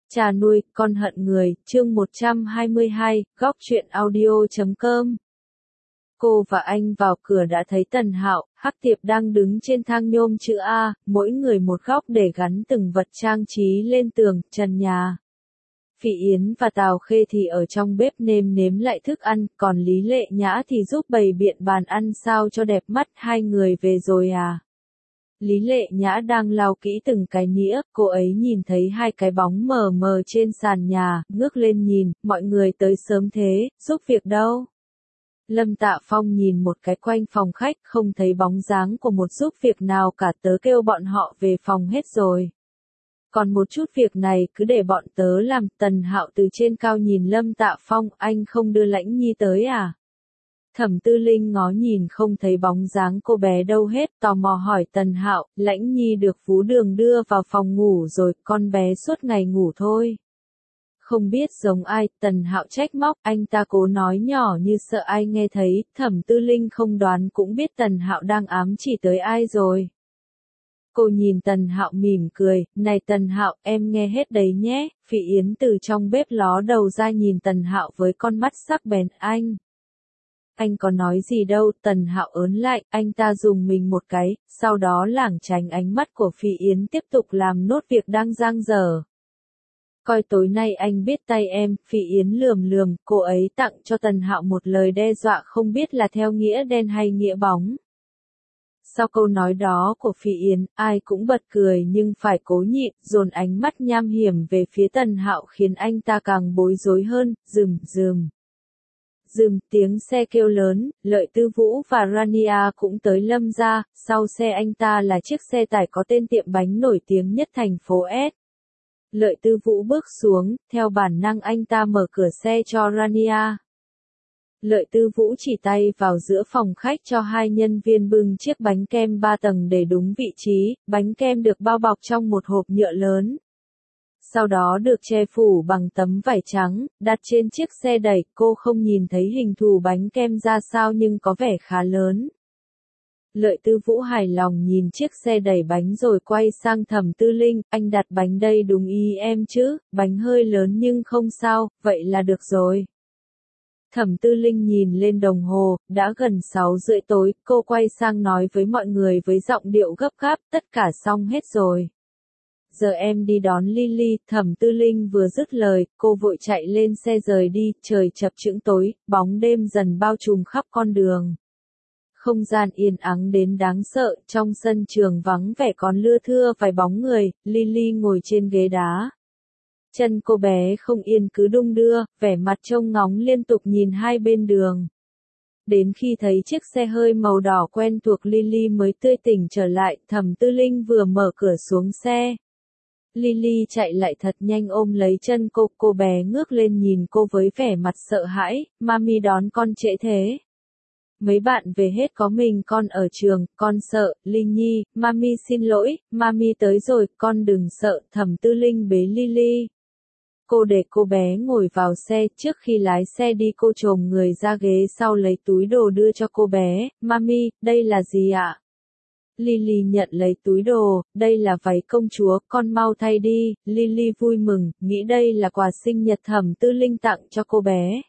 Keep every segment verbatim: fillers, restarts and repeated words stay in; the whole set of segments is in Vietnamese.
Cha nuôi, con hận người, chương một trăm hai mươi hai, góc truyện audio chấm com. Cô và anh vào cửa đã thấy Tần Hạo, Hắc Tiệp đang đứng trên thang nhôm chữ A, mỗi người một góc để gắn từng vật trang trí lên tường, trần nhà. Phỉ Yến và Tào Khê thì ở trong bếp nêm nếm lại thức ăn, còn Lý Lệ Nhã thì giúp bày biện bàn ăn sao cho đẹp mắt. Hai người về rồi à? Lý Lệ Nhã đang lau kỹ từng cái nĩa, cô ấy nhìn thấy hai cái bóng mờ mờ trên sàn nhà, ngước lên nhìn, mọi người tới sớm thế, giúp việc đâu? Lâm Tạ Phong nhìn một cái quanh phòng khách, không thấy bóng dáng của một giúp việc nào cả, tớ kêu bọn họ về phòng hết rồi. Còn một chút việc này cứ để bọn tớ làm. Tần Hạo từ trên cao nhìn Lâm Tạ Phong, anh không đưa Lãnh Nhi tới à? Thẩm Tư Linh ngó nhìn không thấy bóng dáng cô bé đâu hết, tò mò hỏi Tần Hạo, Lãnh Nhi được Phú Đường đưa vào phòng ngủ rồi, con bé suốt ngày ngủ thôi. Không biết giống ai, Tần Hạo trách móc, anh ta cố nói nhỏ như sợ ai nghe thấy. Thẩm Tư Linh không đoán cũng biết Tần Hạo đang ám chỉ tới ai rồi. Cô nhìn Tần Hạo mỉm cười, này Tần Hạo, em nghe hết đấy nhé. Phỉ Yến từ trong bếp ló đầu ra nhìn Tần Hạo với con mắt sắc bén. Anh Anh có nói gì đâu. Tần Hạo ớn lại, anh ta dùng mình một cái, sau đó lảng tránh ánh mắt của Phỉ Yến, tiếp tục làm nốt việc đang dang dở. Coi tối nay anh biết tay em. Phỉ Yến lườm lườm, cô ấy tặng cho Tần Hạo một lời đe dọa, không biết là theo nghĩa đen hay nghĩa bóng. Sau câu nói đó của Phỉ Yến, ai cũng bật cười nhưng phải cố nhịn, dồn ánh mắt nham hiểm về phía Tần Hạo khiến anh ta càng bối rối hơn. Rừm rừm. Rừm, tiếng xe kêu lớn, Lợi Tư Vũ và Rania cũng tới Lâm gia. Sau xe anh ta là chiếc xe tải có tên tiệm bánh nổi tiếng nhất thành phố S. Lợi Tư Vũ bước xuống, theo bản năng anh ta mở cửa xe cho Rania. Lợi Tư Vũ chỉ tay vào giữa phòng khách cho hai nhân viên bưng chiếc bánh kem ba tầng để đúng vị trí. Bánh kem được bao bọc trong một hộp nhựa lớn. Sau đó được che phủ bằng tấm vải trắng, đặt trên chiếc xe đẩy. Cô không nhìn thấy hình thù bánh kem ra sao nhưng có vẻ khá lớn. Lợi Tư Vũ hài lòng nhìn chiếc xe đẩy bánh rồi quay sang Thẩm Tư Linh, anh đặt bánh đây đúng ý em chứ, bánh hơi lớn nhưng không sao, vậy là được rồi. Thẩm Tư Linh nhìn lên đồng hồ, đã gần sáu rưỡi tối, cô quay sang nói với mọi người với giọng điệu gấp gáp, tất cả xong hết rồi. Giờ em đi đón Lily. Thẩm Tư Linh vừa dứt lời, cô vội chạy lên xe rời đi. Trời chập chững tối, bóng đêm dần bao trùm khắp con đường. Không gian yên ắng đến đáng sợ, trong sân trường vắng vẻ còn lưa thưa vài bóng người. Lily ngồi trên ghế đá. Chân cô bé không yên cứ đung đưa, vẻ mặt trông ngóng liên tục nhìn hai bên đường. Đến khi thấy chiếc xe hơi màu đỏ quen thuộc Lily mới tươi tỉnh trở lại. Thẩm Tư Linh vừa mở cửa xuống xe. Lily chạy lại thật nhanh ôm lấy chân cô, cô bé ngước lên nhìn cô với vẻ mặt sợ hãi, mami đón con trễ thế. Mấy bạn về hết có mình con ở trường, con sợ. Linh Nhi, mami xin lỗi, mami tới rồi, con đừng sợ. Thẩm Tư Linh bế Lily. Cô để cô bé ngồi vào xe, trước khi lái xe đi cô chồm người ra ghế sau lấy túi đồ đưa cho cô bé. Mami, đây là gì ạ? Lily nhận lấy túi đồ, đây là váy công chúa, con mau thay đi. Lily vui mừng, nghĩ đây là quà sinh nhật Thẩm Tư Linh tặng cho cô bé.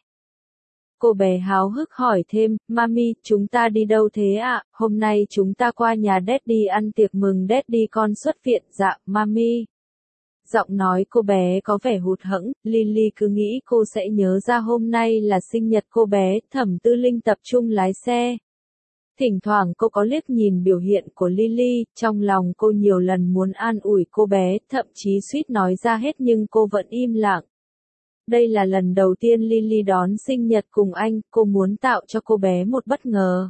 Cô bé háo hức hỏi thêm, Mami, chúng ta đi đâu thế ạ? Hôm nay chúng ta qua nhà Daddy ăn tiệc mừng Daddy con xuất viện. Dạ, Mami. Giọng nói cô bé có vẻ hụt hẫng, Lily cứ nghĩ cô sẽ nhớ ra hôm nay là sinh nhật cô bé. Thẩm Tư Linh tập trung lái xe. Thỉnh thoảng cô có liếc nhìn biểu hiện của Lily, trong lòng cô nhiều lần muốn an ủi cô bé, thậm chí suýt nói ra hết nhưng cô vẫn im lặng. Đây là lần đầu tiên Lily đón sinh nhật cùng anh, cô muốn tạo cho cô bé một bất ngờ.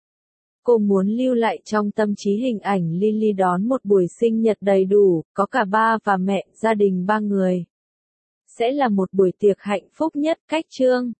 Cô muốn lưu lại trong tâm trí hình ảnh Lily đón một buổi sinh nhật đầy đủ, có cả ba và mẹ, gia đình ba người. Sẽ là một buổi tiệc hạnh phúc nhất cách chương.